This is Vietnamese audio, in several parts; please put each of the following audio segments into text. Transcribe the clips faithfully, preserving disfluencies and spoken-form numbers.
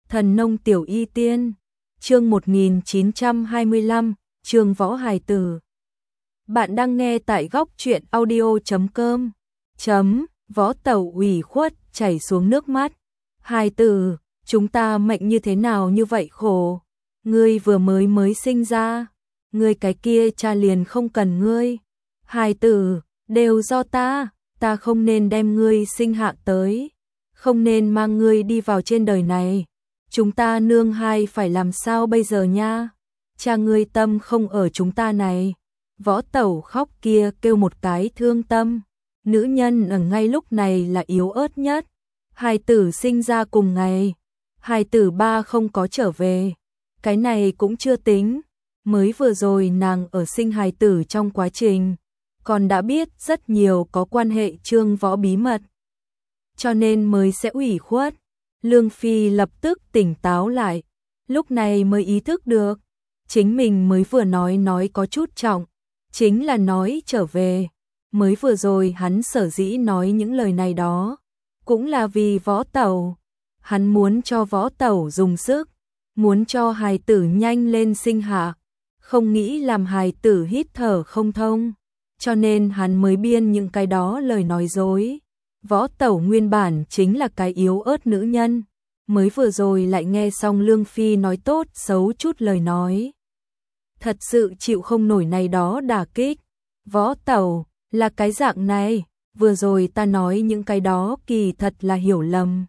Thần nông tiểu y tiên, chương một nghìn chín trăm hai mươi lăm, Trương Võ hài tử. Bạn đang nghe tại góc truyện audio chấm com. Chấm, Võ Tẩu ủy khuất, chảy xuống nước mắt. Hài tử, chúng ta mệnh như thế nào như vậy khổ. Ngươi vừa mới mới sinh ra, ngươi cái kia cha liền không cần ngươi. Hài tử, đều do ta, ta không nên đem ngươi sinh hạ tới, không nên mang ngươi đi vào trên đời này. Chúng ta nương hai phải làm sao bây giờ nha? Cha ngươi tâm không ở chúng ta này. Võ Tẩu khóc kia kêu một cái thương tâm. Nữ nhân ở ngay lúc này là yếu ớt nhất. Hài tử sinh ra cùng ngày, hài tử ba không có trở về. Cái này cũng chưa tính. Mới vừa rồi nàng ở sinh hài tử trong quá trình, còn đã biết rất nhiều có quan hệ Trương Võ bí mật. Cho nên mới sẽ ủy khuất. Lương Phi lập tức tỉnh táo lại, lúc này mới ý thức được, chính mình mới vừa nói nói có chút trọng, chính là nói trở về. Mới vừa rồi hắn sở dĩ nói những lời này đó, cũng là vì Võ Tẩu. Hắn muốn cho Võ Tẩu dùng sức, muốn cho hài tử nhanh lên sinh hạ, không nghĩ làm hài tử hít thở không thông, cho nên hắn mới biên những cái đó lời nói dối. Võ Tẩu nguyên bản chính là cái yếu ớt nữ nhân, mới vừa rồi lại nghe xong Lương Phi nói tốt xấu chút lời nói. Thật sự chịu không nổi này đó đả kích. Võ Tẩu, là cái dạng này, vừa rồi ta nói những cái đó kỳ thật là hiểu lầm.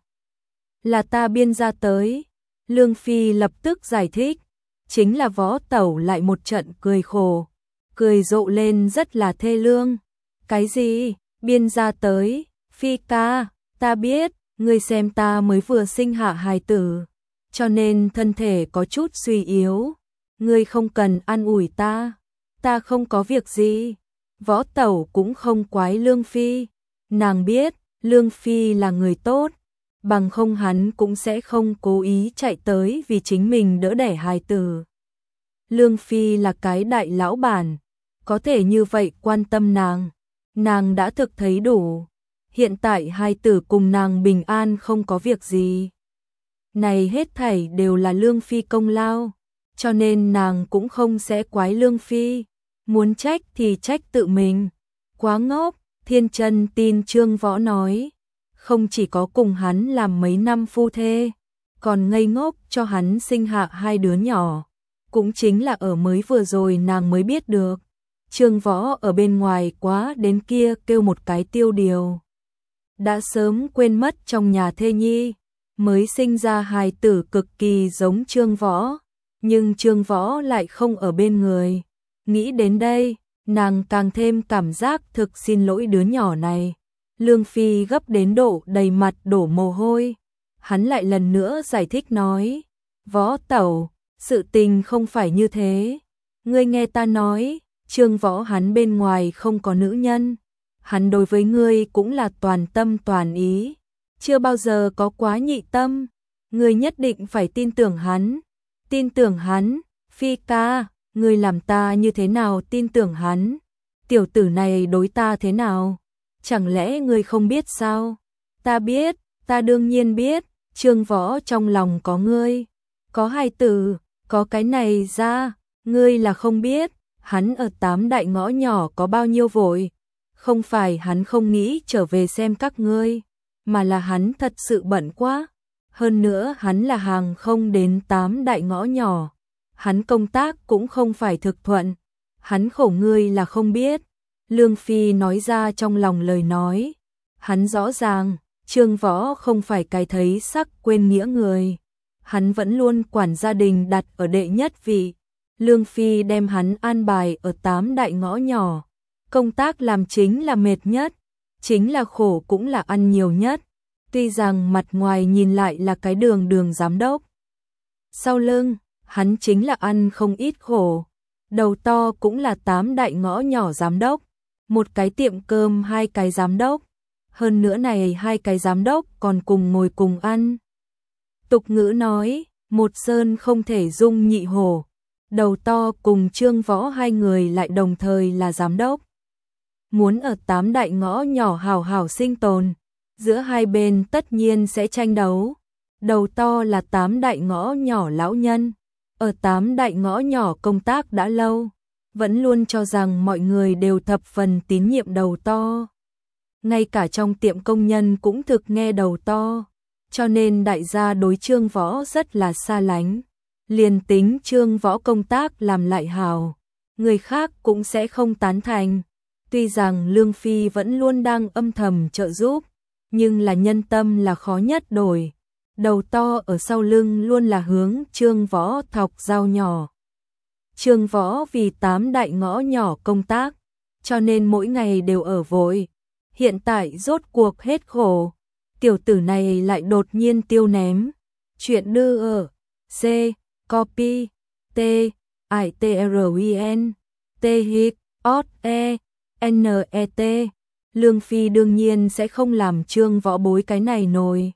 Là ta biên ra tới. Lương Phi lập tức giải thích, chính là Võ Tẩu lại một trận cười khổ, cười rộ lên rất là thê lương. Cái gì, biên ra tới? Phi ca, ta biết, ngươi xem ta mới vừa sinh hạ hài tử, cho nên thân thể có chút suy yếu. Ngươi không cần an ủi ta, ta không có việc gì. Võ Tẩu cũng không quái Lương Phi, nàng biết Lương Phi là người tốt, bằng không hắn cũng sẽ không cố ý chạy tới vì chính mình đỡ đẻ hài tử. Lương Phi là cái đại lão bản, có thể như vậy quan tâm nàng, nàng đã thực thấy đủ. Hiện tại hài tử cùng nàng bình an không có việc gì. Này hết thảy đều là Lương Phi công lao, cho nên nàng cũng không sẽ quái Lương Phi. Muốn trách thì trách tự mình. Quá ngốc, Thiên Chân tin Trương Võ nói. Không chỉ có cùng hắn làm mấy năm phu thê, còn ngây ngốc cho hắn sinh hạ hai đứa nhỏ. Cũng chính là ở mới vừa rồi nàng mới biết được. Trương Võ ở bên ngoài quá đến kia kêu một cái tiêu điều. Đã sớm quên mất trong nhà thê nhi, mới sinh ra hài tử cực kỳ giống Trương Võ, nhưng Trương Võ lại không ở bên người. Nghĩ đến đây, nàng càng thêm cảm giác thực xin lỗi đứa nhỏ này. Lương Phi gấp đến độ đầy mặt đổ mồ hôi. Hắn lại lần nữa giải thích nói, Võ Tẩu, sự tình không phải như thế. Ngươi nghe ta nói, Trương Võ hắn bên ngoài không có nữ nhân. Hắn đối với ngươi cũng là toàn tâm toàn ý, chưa bao giờ có quá nhị tâm. Ngươi nhất định phải tin tưởng hắn. Tin tưởng hắn? Phi ca, ngươi làm ta như thế nào tin tưởng hắn? Tiểu tử này đối ta thế nào? Chẳng lẽ ngươi không biết sao? Ta biết, ta đương nhiên biết. Trương Võ trong lòng có ngươi, có hài tử, có cái này ra, ngươi là không biết. Hắn ở tám đại ngõ nhỏ có bao nhiêu vội. Không phải hắn không nghĩ trở về xem các ngươi, mà là hắn thật sự bận quá. Hơn nữa hắn là hàng không đến tám đại ngõ nhỏ. Hắn công tác cũng không phải thực thuận. Hắn khổ ngươi là không biết. Lương Phi nói ra trong lòng lời nói. Hắn rõ ràng, Trương Võ không phải cái thấy sắc quên nghĩa người. Hắn vẫn luôn quản gia đình đặt ở đệ nhất vị. Lương Phi đem hắn an bài ở tám đại ngõ nhỏ. Công tác làm chính là mệt nhất, chính là khổ cũng là ăn nhiều nhất. Tuy rằng mặt ngoài nhìn lại là cái đường đường giám đốc, sau lưng, hắn chính là ăn không ít khổ. Đầu to cũng là tám đại ngõ nhỏ giám đốc, một cái tiệm cơm hai cái giám đốc. Hơn nữa này hai cái giám đốc còn cùng ngồi cùng ăn. Tục ngữ nói, một sơn không thể dung nhị hổ. Đầu to cùng Trương Võ hai người lại đồng thời là giám đốc. Muốn ở tám đại ngõ nhỏ hào hào sinh tồn, giữa hai bên tất nhiên sẽ tranh đấu. đầu to là Tám Đại Ngõ Nhỏ lão nhân. Ở Tám Đại Ngõ Nhỏ công tác đã lâu, vẫn luôn cho rằng mọi người đều thập phần tín nhiệm đầu to. Ngay cả trong tiệm công nhân cũng thực nghe đầu to, cho nên đại gia đối Trương Võ rất là xa lánh. Liền tính Trương Võ công tác làm lại hào, người khác cũng sẽ không tán thành. Tuy rằng Lương Phi vẫn luôn đang âm thầm trợ giúp, nhưng là nhân tâm là khó nhất đổi. Đầu to ở sau lưng luôn là hướng Trương Võ thọc dao nhỏ. Trương Võ vì Tám Đại Ngõ Nhỏ công tác, cho nên mỗi ngày đều ở vội. Hiện tại rốt cuộc hết khổ, tiểu tử này lại đột nhiên tiêu ném. Chuyện đưa ở C, copy, T, I T R I N, T hit, O E, N E T. Lương Phi đương nhiên sẽ không làm Trương Võ bối cái này nồi.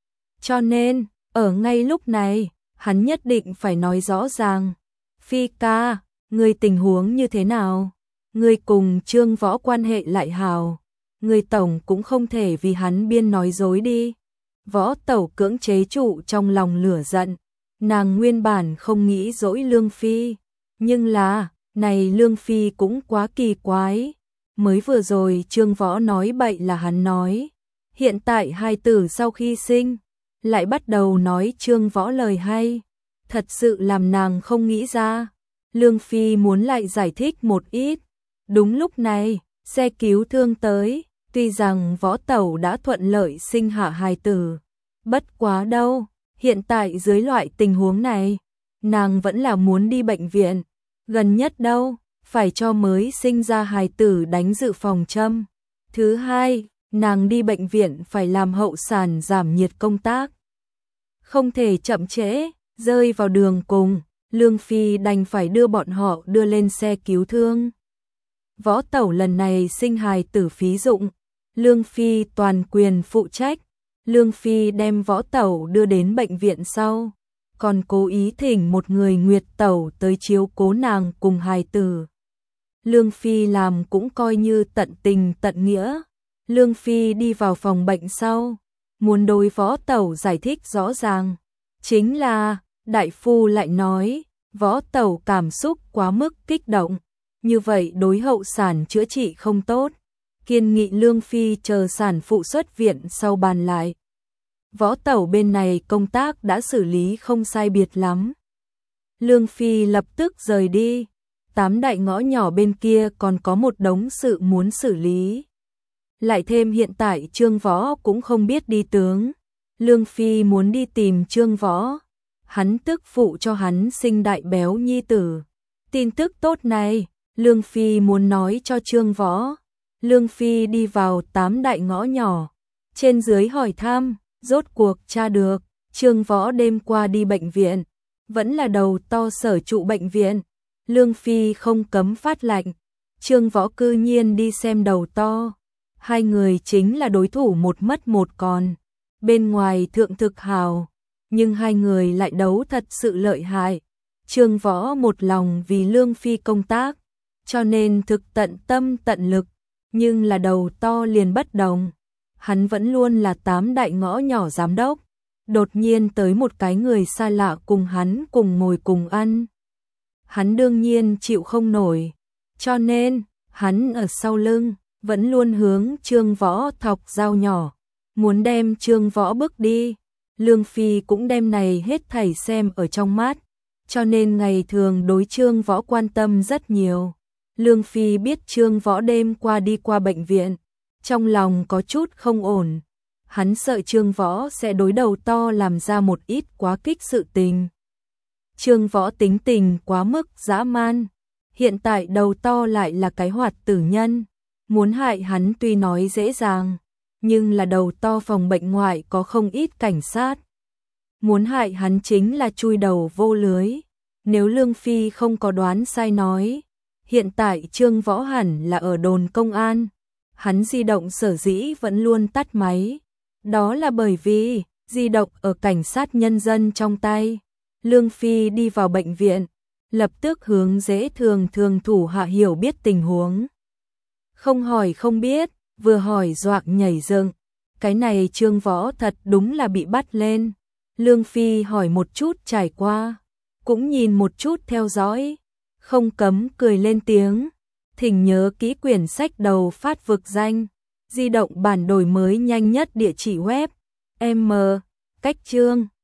Cho nên, ở ngay lúc này, hắn nhất định phải nói rõ ràng. Phi ca, người tình huống như thế nào? Người cùng Trương Võ quan hệ lại hào. Người tổng cũng không thể vì hắn biên nói dối đi. Võ Tẩu cưỡng chế trụ trong lòng lửa giận. Nàng nguyên bản không nghĩ dỗi Lương Phi. Nhưng là, này Lương Phi cũng quá kỳ quái. Mới vừa rồi Trương Võ nói bậy là hắn nói. Hiện tại hai tử sau khi sinh, lại bắt đầu nói Trương Võ lời hay. Thật sự làm nàng không nghĩ ra. Lương Phi muốn lại giải thích một ít. Đúng lúc này, xe cứu thương tới. Tuy rằng Võ Tẩu đã thuận lợi sinh hạ hài tử, bất quá đâu, hiện tại dưới loại tình huống này, nàng vẫn là muốn đi bệnh viện, gần nhất đâu, phải cho mới sinh ra hài tử đánh dự phòng châm. Thứ hai, nàng đi bệnh viện phải làm hậu sản giảm nhiệt công tác. Không thể chậm trễ, rơi vào đường cùng, Lương Phi đành phải đưa bọn họ đưa lên xe cứu thương. Võ Tẩu lần này sinh hài tử phí dụng, Lương Phi toàn quyền phụ trách. Lương Phi đem Võ Tẩu đưa đến bệnh viện sau, còn cố ý thỉnh một người Nguyệt Tẩu tới chiếu cố nàng cùng hài tử. Lương Phi làm cũng coi như tận tình tận nghĩa. Lương Phi đi vào phòng bệnh sau, muốn đối Võ Tẩu giải thích rõ ràng. Chính là, đại phu lại nói, Võ Tẩu cảm xúc quá mức kích động, như vậy đối hậu sản chữa trị không tốt. Kiên nghị Lương Phi chờ sản phụ xuất viện sau bàn lại. Võ Tẩu bên này công tác đã xử lý không sai biệt lắm. Lương Phi lập tức rời đi. Tám Đại Ngõ Nhỏ bên kia còn có một đống sự muốn xử lý. Lại thêm hiện tại Trương Võ cũng không biết đi tướng. Lương Phi muốn đi tìm Trương Võ. Hắn tức phụ cho hắn sinh đại béo nhi tử. Tin tức tốt này, Lương Phi muốn nói cho Trương Võ. Lương Phi đi vào Tám Đại Ngõ Nhỏ, trên dưới hỏi thăm, rốt cuộc tra được, Trương Võ đêm qua đi bệnh viện, vẫn là đầu to sở trụ bệnh viện. Lương Phi không cấm phát lạnh, Trương Võ cư nhiên đi xem đầu to. Hai người chính là đối thủ một mất một còn, bên ngoài thượng thực hào, nhưng hai người lại đấu thật sự lợi hại. Trương Võ một lòng vì Lương Phi công tác, cho nên thực tận tâm tận lực. Nhưng là đầu to liền bất đồng, hắn vẫn luôn là Tám Đại Ngõ Nhỏ giám đốc, đột nhiên tới một cái người xa lạ cùng hắn cùng ngồi cùng ăn. Hắn đương nhiên chịu không nổi, cho nên, hắn ở sau lưng, vẫn luôn hướng Trương Võ thọc dao nhỏ, muốn đem Trương Võ bước đi. Lương Phi cũng đem này hết thảy xem ở trong mắt, cho nên ngày thường đối Trương Võ quan tâm rất nhiều. Lương Phi biết Trương Võ đêm qua đi qua bệnh viện, trong lòng có chút không ổn. Hắn sợ Trương Võ sẽ đối đầu to làm ra một ít quá kích sự tình. Trương Võ tính tình quá mức dã man, hiện tại đầu to lại là cái hoạt tử nhân, muốn hại hắn tuy nói dễ dàng, nhưng là đầu to phòng bệnh ngoại có không ít cảnh sát. Muốn hại hắn chính là chui đầu vô lưới. Nếu Lương Phi không có đoán sai nói, hiện tại Trương Võ hẳn là ở đồn công an. Hắn di động sở dĩ vẫn luôn tắt máy, đó là bởi vì di động ở cảnh sát nhân dân trong tay. Lương Phi đi vào bệnh viện, lập tức hướng dễ thường thường thủ hạ hiểu biết tình huống. Không hỏi không biết, vừa hỏi doạc nhảy dựng. Cái này Trương Võ thật đúng là bị bắt lên. Lương Phi hỏi một chút trải qua, cũng nhìn một chút theo dõi, không cấm cười lên tiếng. Thỉnh nhớ kỹ quyển sách đầu phát vực danh, di động bản đổi mới nhanh nhất địa chỉ web, m, cách chương.